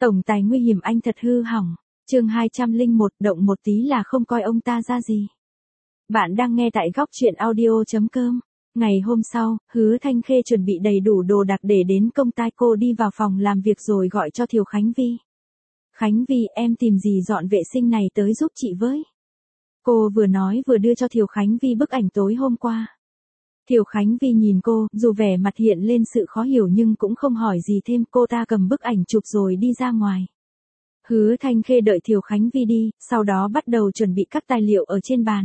Tổng tài nguy hiểm anh thật hư hỏng. Chương 201, động một tí là không coi ông ta ra gì. Bạn đang nghe tại góc truyện audio.com. Ngày hôm sau, Hứa Thanh Khê chuẩn bị đầy đủ đồ đạc để đến công ty. Cô đi vào phòng làm việc rồi gọi cho Thiều Khánh Vi. Khánh Vi, em tìm dì dọn vệ sinh này tới giúp chị với. Cô vừa nói vừa đưa cho Thiều Khánh Vi bức ảnh tối hôm qua. Thiều Khánh Vi nhìn cô, dù vẻ mặt hiện lên sự khó hiểu nhưng cũng không hỏi gì thêm. Cô ta cầm bức ảnh chụp rồi đi ra ngoài. Hứa Thanh Khê đợi Thiều Khánh Vi đi, sau đó bắt đầu chuẩn bị các tài liệu ở trên bàn.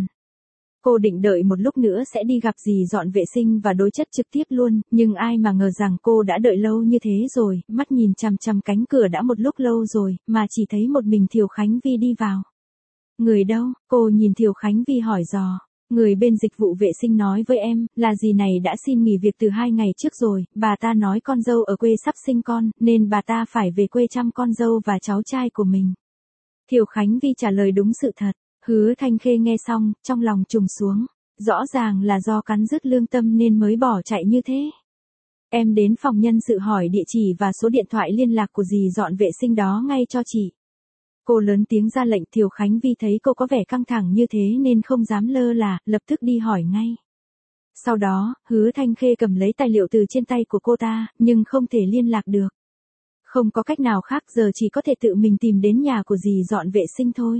Cô định đợi một lúc nữa sẽ đi gặp dì dọn vệ sinh và đối chất trực tiếp luôn, nhưng ai mà ngờ rằng cô đã đợi lâu như thế rồi, mắt nhìn chằm chằm cánh cửa đã một lúc lâu rồi, mà chỉ thấy một mình Thiều Khánh Vi đi vào. Người đâu? Cô nhìn Thiều Khánh Vi hỏi dò. Người bên dịch vụ vệ sinh nói với em, là dì này đã xin nghỉ việc từ 2 ngày trước rồi, bà ta nói con dâu ở quê sắp sinh con, nên bà ta phải về quê chăm con dâu và cháu trai của mình. Thiều Khánh Vi trả lời đúng sự thật. Hứa Thanh Khê nghe xong, trong lòng trùng xuống. Rõ ràng là do cắn rứt lương tâm nên mới bỏ chạy như thế. Em đến phòng nhân sự hỏi địa chỉ và số điện thoại liên lạc của dì dọn vệ sinh đó ngay cho chị. Cô lớn tiếng ra lệnh. Thiều Khánh Vi thấy cô có vẻ căng thẳng như thế nên không dám lơ là, lập tức đi hỏi ngay. Sau đó, Hứa Thanh Khê cầm lấy tài liệu từ trên tay của cô ta, nhưng không thể liên lạc được. Không có cách nào khác, giờ chỉ có thể tự mình tìm đến nhà của dì dọn vệ sinh thôi.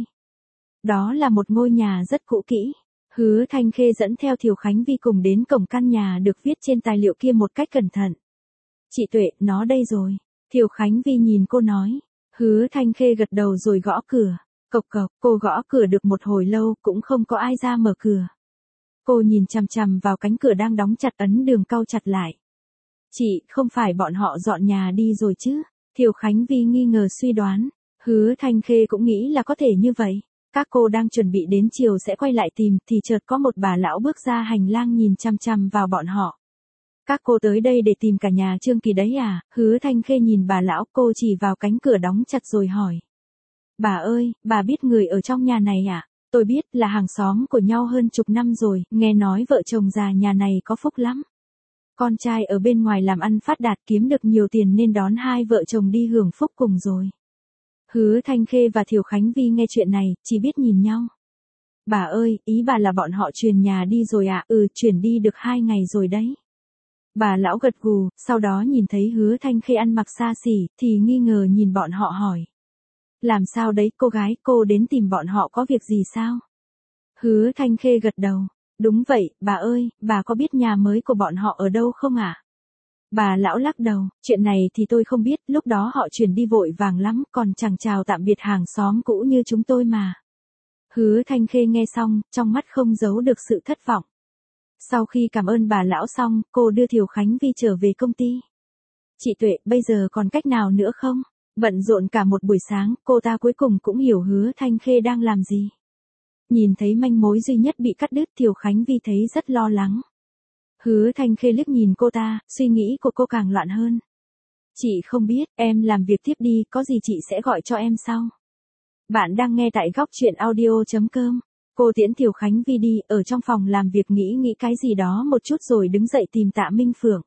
Đó là một ngôi nhà rất cũ kỹ. Hứa Thanh Khê dẫn theo Thiều Khánh Vi cùng đến cổng căn nhà được viết trên tài liệu kia một cách cẩn thận. Chị Tuệ, nó đây rồi. Thiều Khánh Vi nhìn cô nói. Hứa Thanh Khê gật đầu rồi gõ cửa. Cộc cộc, cô gõ cửa được một hồi lâu cũng không có ai ra mở cửa. Cô nhìn chằm chằm vào cánh cửa đang đóng chặt, ấn đường cau chặt lại. Chị, không phải bọn họ dọn nhà đi rồi chứ? Thiều Khánh Vi nghi ngờ suy đoán. Hứa Thanh Khê cũng nghĩ là có thể như vậy. Các cô đang chuẩn bị đến chiều sẽ quay lại tìm, thì chợt có một bà lão bước ra hành lang nhìn chằm chằm vào bọn họ. Các cô tới đây để tìm cả nhà Trương Kỳ đấy à? Hứa Thanh Khê nhìn bà lão, cô chỉ vào cánh cửa đóng chặt rồi hỏi. Bà ơi, bà biết người ở trong nhà này à? Tôi biết, là hàng xóm của nhau hơn chục năm rồi, nghe nói vợ chồng già nhà này có phúc lắm. Con trai ở bên ngoài làm ăn phát đạt kiếm được nhiều tiền nên đón hai vợ chồng đi hưởng phúc cùng rồi. Hứa Thanh Khê và Thiều Khánh Vi nghe chuyện này, chỉ biết nhìn nhau. Bà ơi, ý bà là bọn họ chuyển nhà đi rồi à? Ừ, chuyển đi được 2 ngày rồi đấy. Bà lão gật gù, sau đó nhìn thấy Hứa Thanh Khê ăn mặc xa xỉ, thì nghi ngờ nhìn bọn họ hỏi. Làm sao đấy cô gái, cô đến tìm bọn họ có việc gì sao? Hứa Thanh Khê gật đầu. Đúng vậy, bà ơi, bà có biết nhà mới của bọn họ ở đâu không ạ? Bà lão lắc đầu, chuyện này thì tôi không biết, lúc đó họ chuyển đi vội vàng lắm, còn chẳng chào tạm biệt hàng xóm cũ như chúng tôi mà. Hứa Thanh Khê nghe xong, trong mắt không giấu được sự thất vọng. Sau khi cảm ơn bà lão xong, cô đưa Thiều Khánh Vi trở về công ty. Chị Tuệ, bây giờ còn cách nào nữa không? Bận rộn cả một buổi sáng, cô ta cuối cùng cũng hiểu Hứa Thanh Khê đang làm gì. Nhìn thấy manh mối duy nhất bị cắt đứt, Thiều Khánh Vi thấy rất lo lắng. Hứa Thanh Khê liếc nhìn cô ta, suy nghĩ của cô càng loạn hơn. Chị không biết, em làm việc tiếp đi, có gì chị sẽ gọi cho em sau. Bạn đang nghe tại góc truyện audio.com. Cô tiễn Thiều Khánh Vi đi, ở trong phòng làm việc nghĩ cái gì đó một chút rồi đứng dậy tìm Tạ Minh Phượng.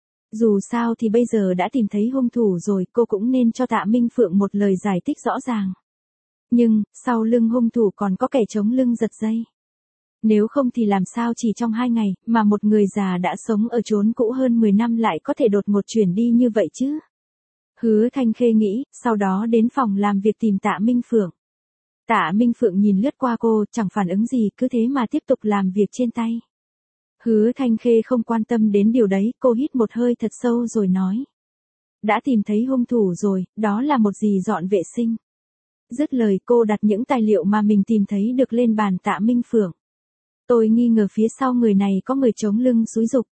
Dù sao thì bây giờ đã tìm thấy hung thủ rồi, cô cũng nên cho Tạ Minh Phượng một lời giải thích rõ ràng. Nhưng, sau lưng hung thủ còn có kẻ chống lưng giật dây. Nếu không thì làm sao chỉ trong 2 ngày, mà một người già đã sống ở chốn cũ hơn 10 năm lại có thể đột ngột chuyển đi như vậy chứ? Hứa Thanh Khê nghĩ, sau đó đến phòng làm việc tìm Tạ Minh Phượng. Tạ Minh Phượng nhìn lướt qua cô, chẳng phản ứng gì, cứ thế mà tiếp tục làm việc trên tay. Hứa Thanh Khê không quan tâm đến điều đấy, cô hít một hơi thật sâu rồi nói. Đã tìm thấy hung thủ rồi, đó là một dì dọn vệ sinh. Dứt lời cô đặt những tài liệu mà mình tìm thấy được lên bàn Tạ Minh Phượng. Tôi nghi ngờ phía sau người này có người chống lưng xúi giục.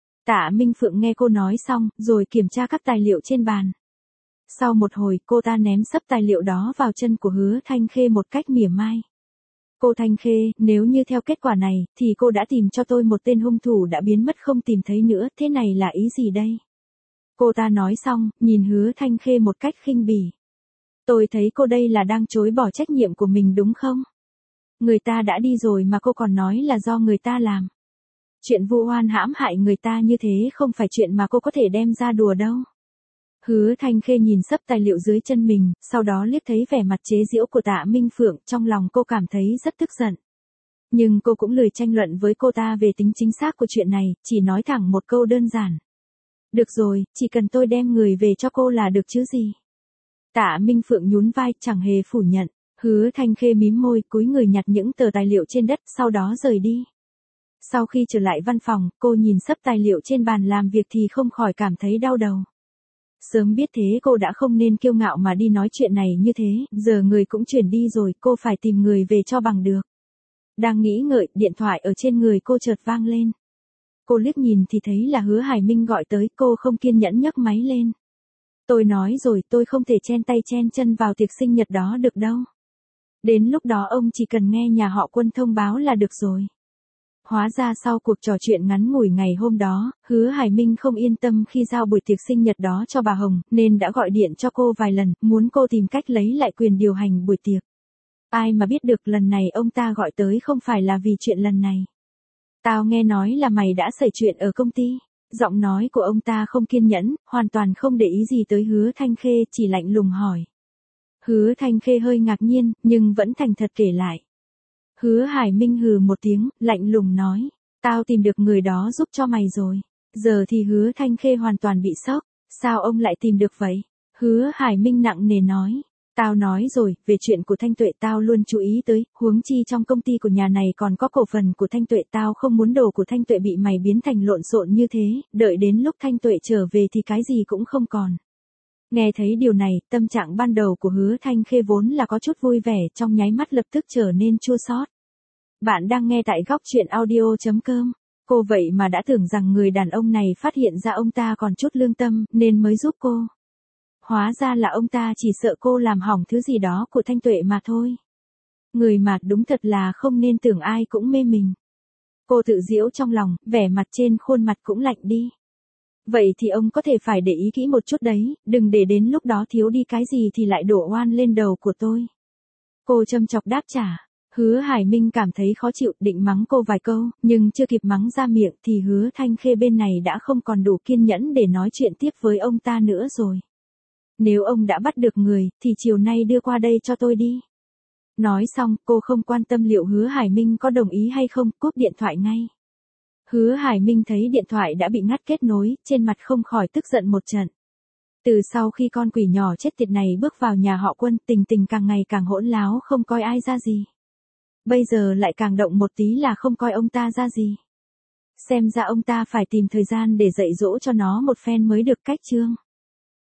Tạ Minh Phượng nghe cô nói xong, rồi kiểm tra các tài liệu trên bàn. Sau một hồi, cô ta ném sấp tài liệu đó vào chân của Hứa Thanh Khê một cách mỉa mai. Cô Thanh Khê, nếu như theo kết quả này, thì cô đã tìm cho tôi một tên hung thủ đã biến mất không tìm thấy nữa, thế này là ý gì đây? Cô ta nói xong, nhìn Hứa Thanh Khê một cách khinh bỉ. Tôi thấy cô đây là đang chối bỏ trách nhiệm của mình đúng không? Người ta đã đi rồi mà cô còn nói là do người ta làm. Chuyện vu oan hãm hại người ta như thế không phải chuyện mà cô có thể đem ra đùa đâu. Hứa Thanh Khê nhìn sấp tài liệu dưới chân mình, sau đó liếc thấy vẻ mặt chế giễu của Tạ Minh Phượng, trong lòng cô cảm thấy rất tức giận. Nhưng cô cũng lười tranh luận với cô ta về tính chính xác của chuyện này, chỉ nói thẳng một câu đơn giản. Được rồi, chỉ cần tôi đem người về cho cô là được chứ gì. Tạ Minh Phượng nhún vai, chẳng hề phủ nhận. Hứa Thanh Khê mím môi, cúi người nhặt những tờ tài liệu trên đất, sau đó rời đi. Sau khi trở lại văn phòng, cô nhìn sấp tài liệu trên bàn làm việc thì không khỏi cảm thấy đau đầu. Sớm biết thế cô đã không nên kiêu ngạo mà đi nói chuyện này như thế, giờ người cũng chuyển đi rồi, cô phải tìm người về cho bằng được. Đang nghĩ ngợi, điện thoại ở trên người cô chợt vang lên. Cô liếc nhìn thì thấy là Hứa Hải Minh gọi tới, cô không kiên nhẫn nhấc máy lên. Tôi nói rồi, tôi không thể chen tay chen chân vào tiệc sinh nhật đó được đâu. Đến lúc đó ông chỉ cần nghe nhà họ Quân thông báo là được rồi. Hóa ra sau cuộc trò chuyện ngắn ngủi ngày hôm đó, Hứa Hải Minh không yên tâm khi giao buổi tiệc sinh nhật đó cho bà Hồng, nên đã gọi điện cho cô vài lần, muốn cô tìm cách lấy lại quyền điều hành buổi tiệc. Ai mà biết được lần này ông ta gọi tới không phải là vì chuyện lần này. Tao nghe nói là mày đã xảy chuyện ở công ty. Giọng nói của ông ta không kiên nhẫn, hoàn toàn không để ý gì tới Hứa Thanh Khê, chỉ lạnh lùng hỏi. Hứa Thanh Khê hơi ngạc nhiên, nhưng vẫn thành thật kể lại. Hứa Hải Minh hừ một tiếng, lạnh lùng nói. Tao tìm được người đó giúp cho mày rồi. Giờ thì Hứa Thanh Khê hoàn toàn bị sốc. Sao ông lại tìm được vậy? Hứa Hải Minh nặng nề nói. Tao nói rồi, về chuyện của Thanh Tuệ tao luôn chú ý tới, huống chi trong công ty của nhà này còn có cổ phần của Thanh Tuệ, tao không muốn đồ của Thanh Tuệ bị mày biến thành lộn xộn như thế, đợi đến lúc Thanh Tuệ trở về thì cái gì cũng không còn. Nghe thấy điều này, tâm trạng ban đầu của Hứa Thanh Khê vốn là có chút vui vẻ, trong nháy mắt lập tức trở nên chua xót. Bạn đang nghe tại góc truyện audio.com. Cô vậy mà đã tưởng rằng người đàn ông này phát hiện ra ông ta còn chút lương tâm, nên mới giúp cô. Hóa ra là ông ta chỉ sợ cô làm hỏng thứ gì đó của Thanh Tuệ mà thôi. Người mà đúng thật là không nên tưởng ai cũng mê mình. Cô tự giễu trong lòng, vẻ mặt trên khuôn mặt cũng lạnh đi. Vậy thì ông có thể phải để ý kỹ một chút đấy, đừng để đến lúc đó thiếu đi cái gì thì lại đổ oan lên đầu của tôi. Cô châm chọc đáp trả. Hứa Hải Minh cảm thấy khó chịu, định mắng cô vài câu, nhưng chưa kịp mắng ra miệng thì Hứa Thanh Khê bên này đã không còn đủ kiên nhẫn để nói chuyện tiếp với ông ta nữa rồi. Nếu ông đã bắt được người, thì chiều nay đưa qua đây cho tôi đi. Nói xong, cô không quan tâm liệu Hứa Hải Minh có đồng ý hay không, cúp điện thoại ngay. Hứa Hải Minh thấy điện thoại đã bị ngắt kết nối, trên mặt không khỏi tức giận một trận. Từ sau khi con quỷ nhỏ chết tiệt này bước vào nhà họ Quân, tình tình càng ngày càng hỗn láo, không coi ai ra gì. Bây giờ lại càng động một tí là không coi ông ta ra gì. Xem ra ông ta phải tìm thời gian để dạy dỗ cho nó một phen mới được cách chương.